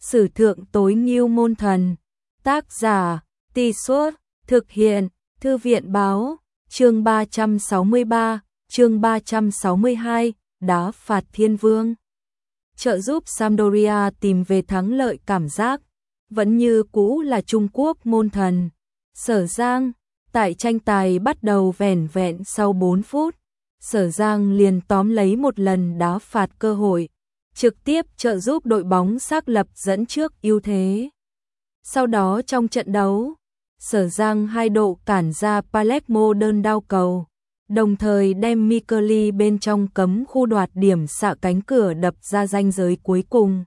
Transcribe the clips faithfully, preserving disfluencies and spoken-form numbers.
Sử thượng tối ngưu môn thần. Tác giả, Tì Suốt, thực hiện, Thư viện báo, chương ba trăm sáu mươi ba, chương ba trăm sáu mươi hai, đá phạt thiên vương. Trợ giúp Sampdoria tìm về thắng lợi cảm giác, vẫn như cũ là Trung Quốc môn thần. Sở Giang, tại tranh tài bắt đầu vẻn vẹn sau bốn phút, Sở Giang liền tóm lấy một lần đá phạt cơ hội, trực tiếp trợ giúp đội bóng xác lập dẫn trước ưu thế. Sau đó trong trận đấu, Sở Giang hai độ cản ra Palermo đơn đao cầu, đồng thời đem Micheli bên trong cấm khu đoạt điểm xạ cánh cửa đập ra ranh giới cuối cùng.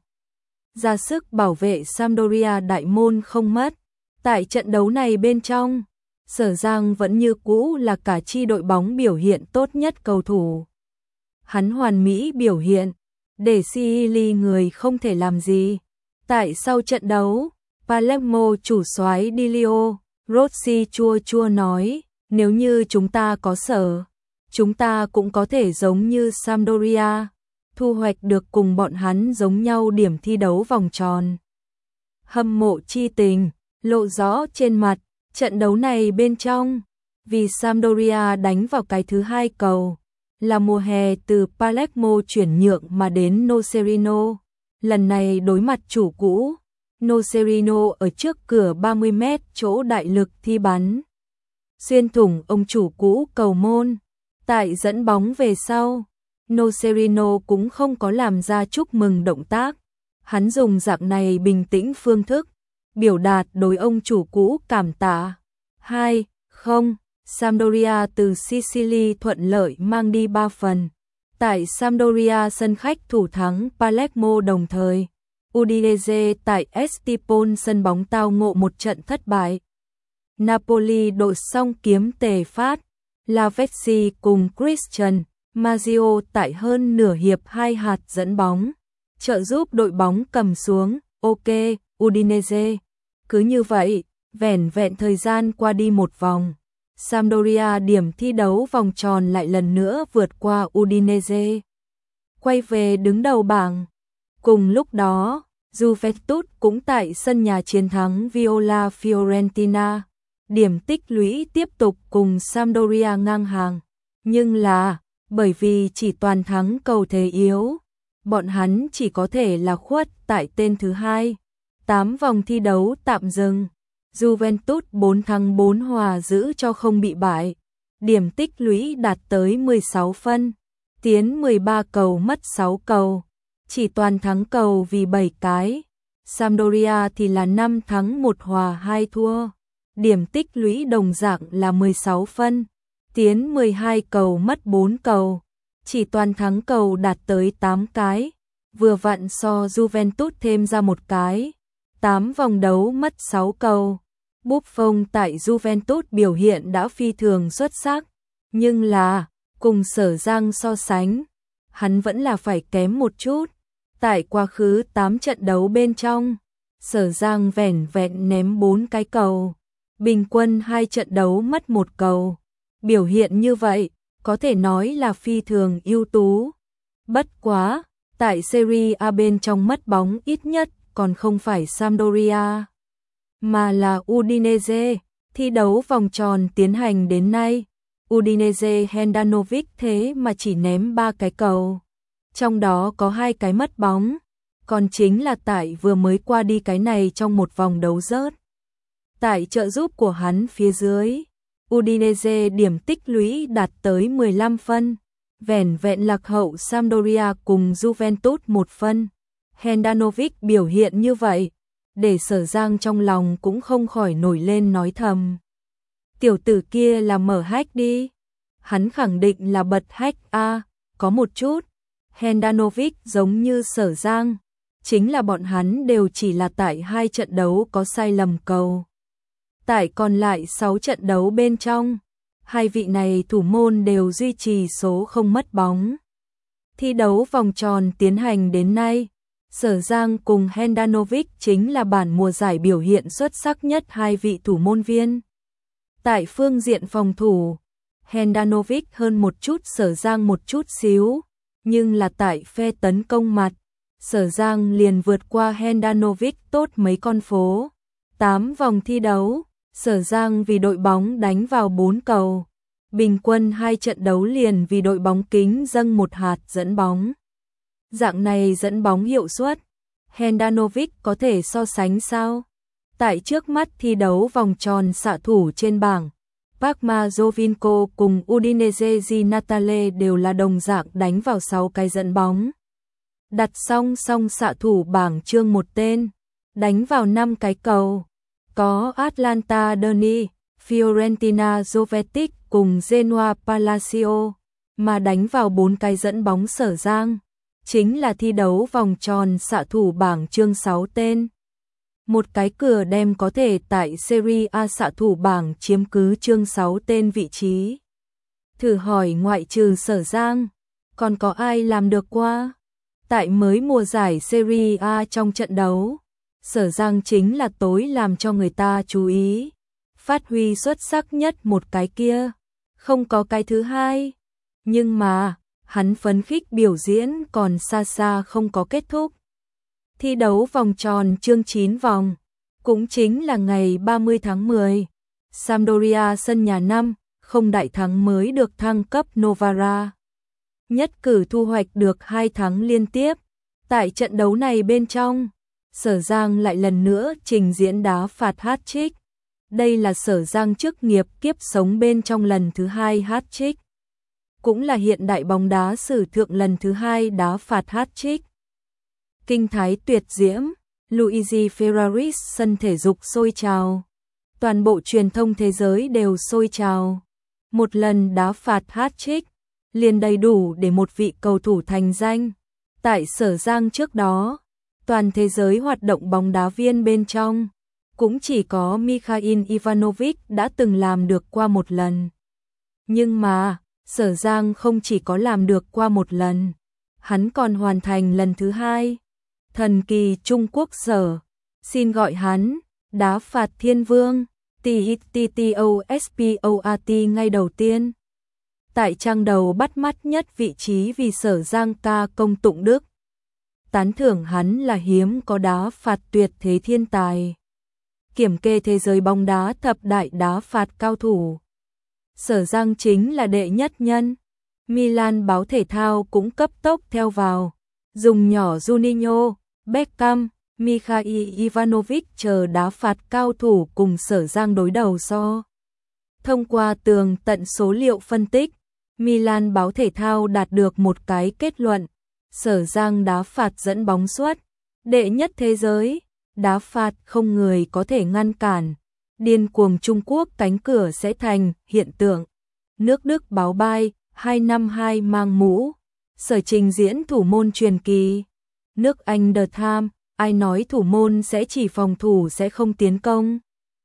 Ra sức bảo vệ Sampdoria đại môn không mất. Tại trận đấu này bên trong, Sở Giang vẫn như cũ là cả chi đội bóng biểu hiện tốt nhất cầu thủ. Hắn hoàn mỹ biểu hiện, để Sili người không thể làm gì. Tại sau trận đấu, Palermo chủ soái Dilio Rossi chua chua nói, nếu như chúng ta có Sở, chúng ta cũng có thể giống như Sampdoria, thu hoạch được cùng bọn hắn giống nhau điểm thi đấu vòng tròn. Hâm mộ chi tình lộ rõ trên mặt. Trận đấu này bên trong, vì Sampdoria đánh vào cái thứ hai cầu, là mùa hè từ Palermo chuyển nhượng mà đến Nocerino. Lần này đối mặt chủ cũ, Nocerino ở trước cửa ba mươi mét chỗ đại lực thi bắn, xuyên thủng ông chủ cũ cầu môn. Tại dẫn bóng về sau, Nocerino cũng không có làm ra chúc mừng động tác. Hắn dùng dạng này bình tĩnh phương thức biểu đạt đối ông chủ cũ cảm tạ. hai không, Sampdoria từ Sicily thuận lợi mang đi ba phần. Tại Sampdoria sân khách thủ thắng Palermo, đồng thời Udinese tại Estipon sân bóng tao ngộ một trận thất bại. Napoli đội song kiếm tề phát, Lavezzi cùng Christian Maggio tại hơn nửa hiệp hai hạt dẫn bóng, trợ giúp đội bóng cầm xuống. Ok, Udinese. Cứ như vậy, vẻn vẹn thời gian qua đi một vòng, Sampdoria điểm thi đấu vòng tròn lại lần nữa vượt qua Udinese, quay về đứng đầu bảng. Cùng lúc đó, Juventus cũng tại sân nhà chiến thắng Viola Fiorentina, điểm tích lũy tiếp tục cùng Sampdoria ngang hàng, nhưng là bởi vì chỉ toàn thắng cầu thế yếu, bọn hắn chỉ có thể là khuất tại tên thứ hai. tám vòng thi đấu tạm dừng, Juventus bốn thắng bốn hòa giữ cho không bị bại, điểm tích lũy đạt tới mười sáu phân, tiến mười ba cầu mất sáu cầu, chỉ toàn thắng cầu vì bảy cái. Sampdoria thì là năm thắng một hòa hai thua, điểm tích lũy đồng dạng là mười sáu phân, tiến mười hai cầu mất bốn cầu, chỉ toàn thắng cầu đạt tới tám cái, vừa vặn so Juventus thêm ra một cái. tám vòng đấu mất sáu cầu. Buffon tại Juventus biểu hiện đã phi thường xuất sắc, nhưng là cùng Sở Giang so sánh, hắn vẫn là phải kém một chút. Tại quá khứ tám trận đấu bên trong, Sở Giang vẻn vẹn ném bốn cái cầu, bình quân hai trận đấu mất một cầu. Biểu hiện như vậy, có thể nói là phi thường ưu tú. Bất quá, tại Serie A bên trong mất bóng ít nhất còn không phải Sampdoria, mà là Udinese. Thi đấu vòng tròn tiến hành đến nay, Udinese Handanovic thế mà chỉ ném ba cái cầu, trong đó có hai cái mất bóng, còn chính là tại vừa mới qua đi cái này trong một vòng đấu rớt. Tại trợ giúp của hắn phía dưới, Udinese điểm tích lũy đạt tới mười lăm phân, vẻn vẹn lạc hậu Sampdoria cùng Juventus một phân. Handanovic biểu hiện như vậy, để Sở Giang trong lòng cũng không khỏi nổi lên nói thầm. Tiểu tử kia là mở hack đi. Hắn khẳng định là bật hack a, có một chút. Handanovic giống như Sở Giang, chính là bọn hắn đều chỉ là tại hai trận đấu có sai lầm cầu. Tại còn lại sáu trận đấu bên trong, hai vị này thủ môn đều duy trì số không mất bóng. Thi đấu vòng tròn tiến hành đến nay, Sở Giang cùng Handanovic chính là bản mùa giải biểu hiện xuất sắc nhất hai vị thủ môn viên. Tại phương diện phòng thủ, Handanovic hơn một chút Sở Giang một chút xíu, nhưng là tại phe tấn công mặt, Sở Giang liền vượt qua Handanovic tốt mấy con phố. tám vòng thi đấu, Sở Giang vì đội bóng đánh vào bốn cầu. Bình quân hai trận đấu liền vì đội bóng kính dâng một hạt dẫn bóng. Dạng này dẫn bóng hiệu suất, Handanovic có thể so sánh sao? Tại trước mắt thi đấu vòng tròn xạ thủ trên bảng, Parma Giovinco cùng Udinese Di Natale đều là đồng dạng đánh vào sáu cái dẫn bóng. Đặt song song xạ thủ bảng chương một tên, đánh vào năm cái cầu. Có Atlanta Derni, Fiorentina Jovetic cùng Genoa Palacio, mà đánh vào bốn cái dẫn bóng Sở Giang. Chính là thi đấu vòng tròn xạ thủ bảng chương sáu tên. Một cái cửa đem có thể tại Serie A xạ thủ bảng chiếm cứ chương sáu tên vị trí. Thử hỏi ngoại trừ Sở Giang, còn có ai làm được qua? Tại mới mùa giải Serie A trong trận đấu, Sở Giang chính là tối làm cho người ta chú ý. Phát huy xuất sắc nhất một cái kia, không có cái thứ hai. Nhưng mà, hắn phấn khích biểu diễn còn xa xa không có kết thúc. Thi đấu vòng tròn chương chín vòng, cũng chính là ngày ba mươi tháng mười. Sampdoria sân nhà năm, không đại thắng mới được thăng cấp Novara. Nhất cử thu hoạch được hai thắng liên tiếp. Tại trận đấu này bên trong, Sở Giang lại lần nữa trình diễn đá phạt hat-trick. Đây là Sở Giang chức nghiệp kiếp sống bên trong lần thứ hai hat-trick. Cũng là hiện đại bóng đá sử thượng lần thứ hai đá phạt hat-trick. Kinh thái tuyệt diễm, Luigi Ferraris sân thể dục sôi trào. Toàn bộ truyền thông thế giới đều sôi trào. Một lần đá phạt hat-trick, liền đầy đủ để một vị cầu thủ thành danh. Tại Sở Giang trước đó, toàn thế giới hoạt động bóng đá viên bên trong, cũng chỉ có Mikhail Ivanovic đã từng làm được qua một lần. Nhưng mà, Sở Giang không chỉ có làm được qua một lần, hắn còn hoàn thành lần thứ hai. Thần kỳ Trung Quốc Sở, xin gọi hắn, đá phạt thiên vương, Titosport ngay đầu tiên. Tại trang đầu bắt mắt nhất vị trí vì Sở Giang ca công tụng đức. Tán thưởng hắn là hiếm có đá phạt tuyệt thế thiên tài. Kiểm kê thế giới bóng đá thập đại đá phạt cao thủ, Sở Giang chính là đệ nhất nhân. Milan báo thể thao cũng cấp tốc theo vào, dùng nhỏ Juninho, Beckham, Mikhail Ivanovic chờ đá phạt cao thủ cùng Sở Giang đối đầu so. Thông qua tường tận số liệu phân tích, Milan báo thể thao đạt được một cái kết luận, Sở Giang đá phạt dẫn bóng suất, đệ nhất thế giới, đá phạt không người có thể ngăn cản. Điên cuồng Trung Quốc cánh cửa sẽ thành hiện tượng. Nước Đức báo bay, hai năm hai mang mũ. Sở trình diễn thủ môn truyền kỳ. Nước Anh The Times, ai nói thủ môn sẽ chỉ phòng thủ sẽ không tiến công.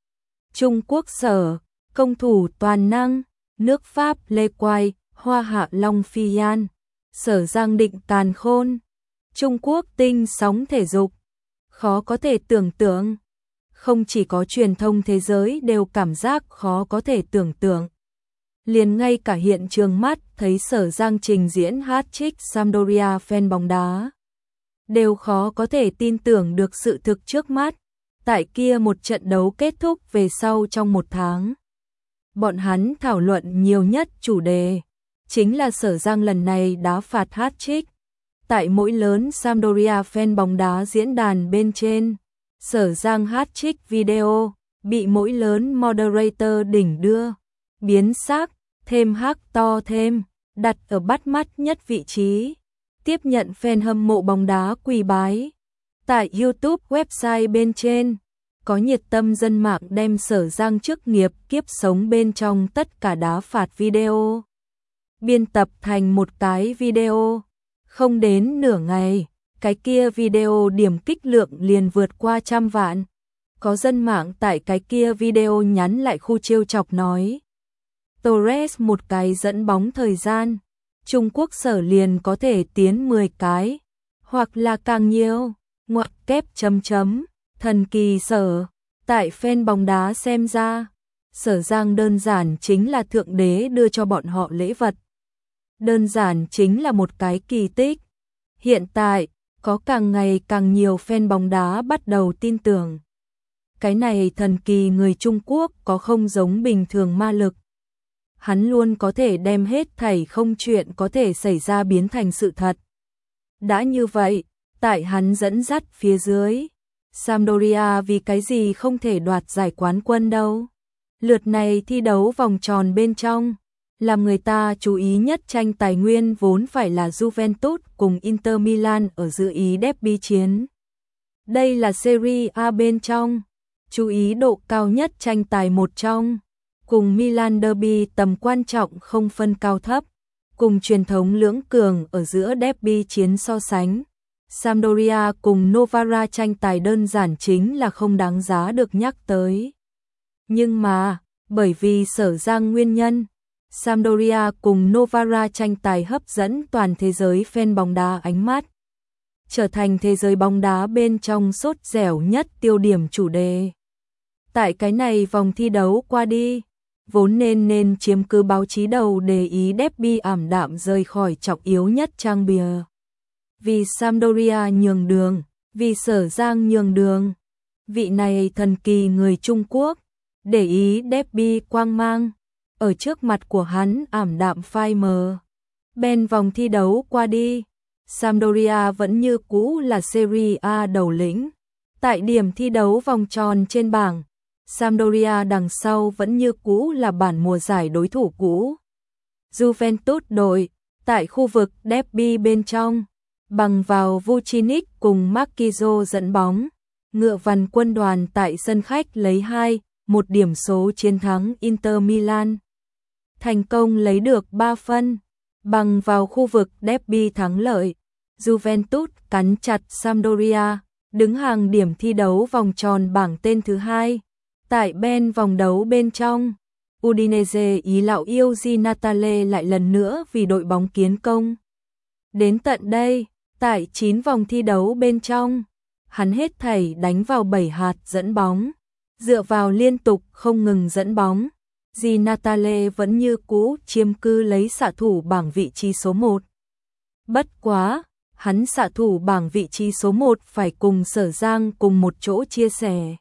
Trung Quốc Sở, công thủ toàn năng. Nước Pháp Lê Quai, Hoa Hạ Long Phi Yan. Sở Giang định càn khôn. Trung Quốc tinh sóng thể dục. Khó có thể tưởng tượng. Không chỉ có truyền thông thế giới đều cảm giác khó có thể tưởng tượng. Liền ngay cả hiện trường mắt thấy Sở Giang trình diễn hat-trick Sampdoria fan bóng đá. Đều khó có thể tin tưởng được sự thực trước mắt. Tại kia một trận đấu kết thúc về sau trong một tháng. Bọn hắn thảo luận nhiều nhất chủ đề. Chính là Sở Giang lần này đá phạt hat-trick. Tại mỗi lớn Sampdoria fan bóng đá diễn đàn bên trên. Sở Giang hat-trick video, bị mỗi lớn moderator đỉnh đưa, biến sắc, thêm hắc to thêm, đặt ở bắt mắt nhất vị trí, tiếp nhận fan hâm mộ bóng đá quỳ bái. Tại YouTube website bên trên, có nhiệt tâm dân mạng đem Sở Giang chức nghiệp kiếp sống bên trong tất cả đá phạt video. Biên tập thành một cái video, không đến nửa ngày. Cái kia video điểm kích lượng liền vượt qua trăm vạn. Có dân mạng tại cái kia video nhắn lại khu trêu chọc nói. Torres một cái dẫn bóng thời gian. Trung Quốc Sở liền có thể tiến mười cái. Hoặc là càng nhiều. Ngoặc kép chấm chấm. Thần kỳ Sở. Tại fan bóng đá xem ra. Sở Giang đơn giản chính là thượng đế đưa cho bọn họ lễ vật. Đơn giản chính là một cái kỳ tích. Hiện tại, Có càng ngày càng nhiều fan bóng đá bắt đầu tin tưởng. Cái này thần kỳ người Trung Quốc có không giống bình thường ma lực. Hắn luôn có thể đem hết thảy không chuyện có thể xảy ra biến thành sự thật. Đã như vậy, tại hắn dẫn dắt phía dưới, Sampdoria vì cái gì không thể đoạt giải quán quân đâu. Lượt này thi đấu vòng tròn bên trong, làm người ta chú ý nhất tranh tài nguyên vốn phải là Juventus cùng Inter Milan ở giữa ý derby chiến. Đây là Serie A bên trong, chú ý độ cao nhất tranh tài một trong, cùng Milan derby tầm quan trọng không phân cao thấp, cùng truyền thống lưỡng cường ở giữa derby chiến so sánh. Sampdoria cùng Novara tranh tài đơn giản chính là không đáng giá được nhắc tới. Nhưng mà, bởi vì sở Giang nguyên nhân, Sampdoria cùng Novara tranh tài hấp dẫn toàn thế giới fan bóng đá ánh mắt, trở thành thế giới bóng đá bên trong sốt dẻo nhất tiêu điểm chủ đề. Tại cái này vòng thi đấu qua đi, vốn nên nên chiếm cứ báo chí đầu để ý derby ảm đạm rời khỏi trọng yếu nhất trang bìa. Vì Sampdoria nhường đường, vì sở Giang nhường đường, vị này thần kỳ người Trung Quốc, để ý derby quang mang, ở trước mặt của hắn ảm đạm phai mờ. Bên vòng thi đấu qua đi, Sampdoria vẫn như cũ là Serie A đầu lĩnh. Tại điểm thi đấu vòng tròn trên bảng, Sampdoria đằng sau vẫn như cũ là bản mùa giải đối thủ cũ. Juventus đội, tại khu vực derby bên trong, bằng vào Vucinic cùng Marquinhos dẫn bóng, ngựa vằn quân đoàn tại sân khách lấy hai một điểm số chiến thắng Inter Milan. Thành công lấy được ba phân, bằng vào khu vực derby thắng lợi, Juventus cắn chặt Sampdoria, đứng hàng điểm thi đấu vòng tròn bảng tên thứ hai. Tại bên vòng đấu bên trong, Udinese ý lão yêu Di Natale lại lần nữa vì đội bóng kiến công. Đến tận đây, tại chín vòng thi đấu bên trong, hắn hết thảy đánh vào bảy hạt dẫn bóng, dựa vào liên tục không ngừng dẫn bóng. Di Natale vẫn như cũ chiếm cứ lấy xạ thủ bảng vị trí số một. Bất quá, hắn xạ thủ bảng vị trí số một phải cùng Sở Giang cùng một chỗ chia sẻ.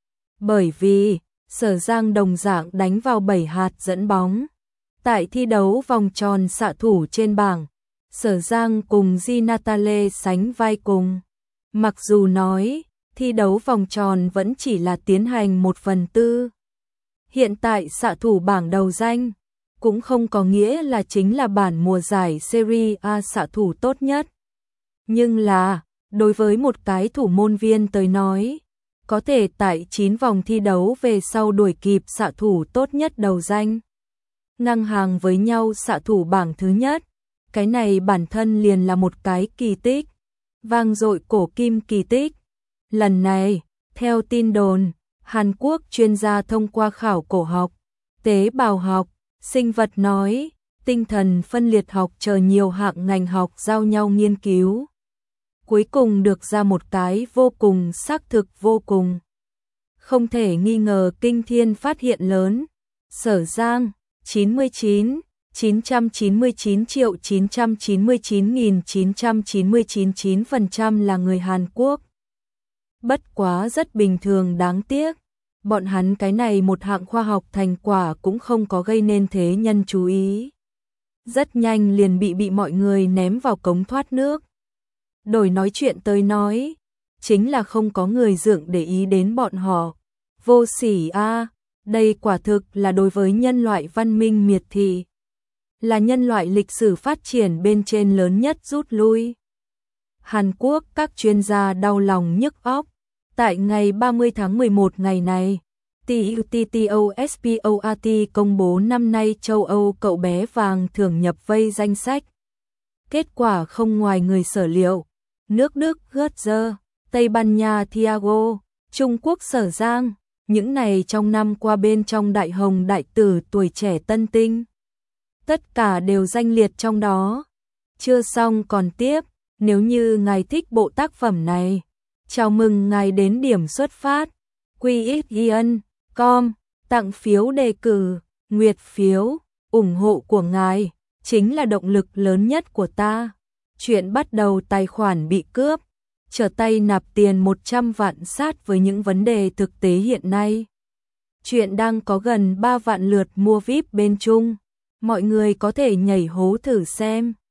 Bởi vì, Sở Giang đồng dạng đánh vào bảy hạt dẫn bóng. Tại thi đấu vòng tròn xạ thủ trên bảng, Sở Giang cùng Di Natale sánh vai cùng. Mặc dù nói, thi đấu vòng tròn vẫn chỉ là tiến hành một phần tư. Hiện tại xạ thủ bảng đầu danh, cũng không có nghĩa là chính là bản mùa giải Serie A xạ thủ tốt nhất. Nhưng là, đối với một cái thủ môn viên tới nói, có thể tại chín vòng thi đấu về sau đuổi kịp xạ thủ tốt nhất đầu danh, ngang hàng với nhau xạ thủ bảng thứ nhất, cái này bản thân liền là một cái kỳ tích, vang dội cổ kim kỳ tích. Lần này, theo tin đồn, Hàn Quốc chuyên gia thông qua khảo cổ học, tế bào học, sinh vật nói, tinh thần phân liệt học chờ nhiều hạng ngành học giao nhau nghiên cứu. Cuối cùng được ra một cái vô cùng xác thực vô cùng. Không thể nghi ngờ kinh thiên phát hiện lớn. Sở Giang, chín mươi chín, chín trăm chín mươi chín triệu chín trăm chín mươi chín nghìn chín trăm chín mươi chín chín phần trăm là người Hàn Quốc. Bất quá rất bình thường đáng tiếc. Bọn hắn cái này một hạng khoa học thành quả cũng không có gây nên thế nhân chú ý. Rất nhanh liền bị bị mọi người ném vào cống thoát nước. Đổi nói chuyện tới nói, chính là không có người dượng để ý đến bọn họ. Vô sỉ a, à, đây quả thực là đối với nhân loại văn minh miệt thị. Là nhân loại lịch sử phát triển bên trên lớn nhất rút lui. Hàn Quốc các chuyên gia đau lòng nhức óc. Tại ngày ba mươi tháng mười một ngày này, tê tê tê o ét pê o a tê công bố năm nay châu Âu cậu bé vàng thưởng nhập vây danh sách. Kết quả không ngoài người sở liệu. Nước Đức Götze, Tây Ban Nha Thiago, Trung Quốc Sở Giang, những này trong năm qua bên trong đại hồng đại tử tuổi trẻ tân tinh. Tất cả đều danh liệt trong đó. Chưa xong còn tiếp, nếu như ngài thích bộ tác phẩm này, chào mừng ngài đến điểm xuất phát. quy ích ian chấm com, tặng phiếu đề cử, nguyệt phiếu, ủng hộ của ngài, chính là động lực lớn nhất của ta. Chuyện bắt đầu tài khoản bị cướp, trở tay nạp tiền một trăm vạn sát với những vấn đề thực tế hiện nay. Chuyện đang có gần ba vạn lượt mua vi ai pi bên Trung. Mọi người có thể nhảy hố thử xem.